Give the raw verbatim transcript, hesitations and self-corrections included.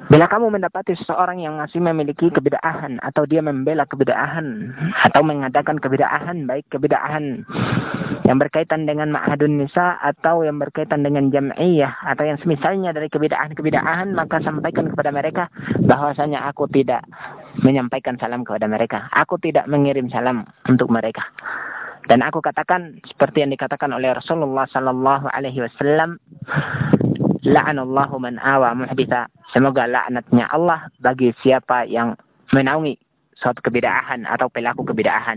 Bila kamu mendapati seseorang yang masih memiliki kebid'ahan atau dia membela kebid'ahan atau mengadakan kebid'ahan, baik kebid'ahan yang berkaitan dengan ma'hadun nisa atau yang berkaitan dengan jam'iyah atau yang semisalnya dari kebid'ahan-kebid'ahan, maka sampaikan kepada mereka bahwasanya aku tidak menyampaikan salam kepada mereka. Aku tidak mengirim salam untuk mereka. Dan aku katakan seperti yang dikatakan oleh Rasulullah sallallahu alaihi wasallam, la'anallahu man awa muhditha. Semoga laknatnya Allah bagi siapa yang menaungi suatu kebid'ahan atau pelaku kebid'ahan.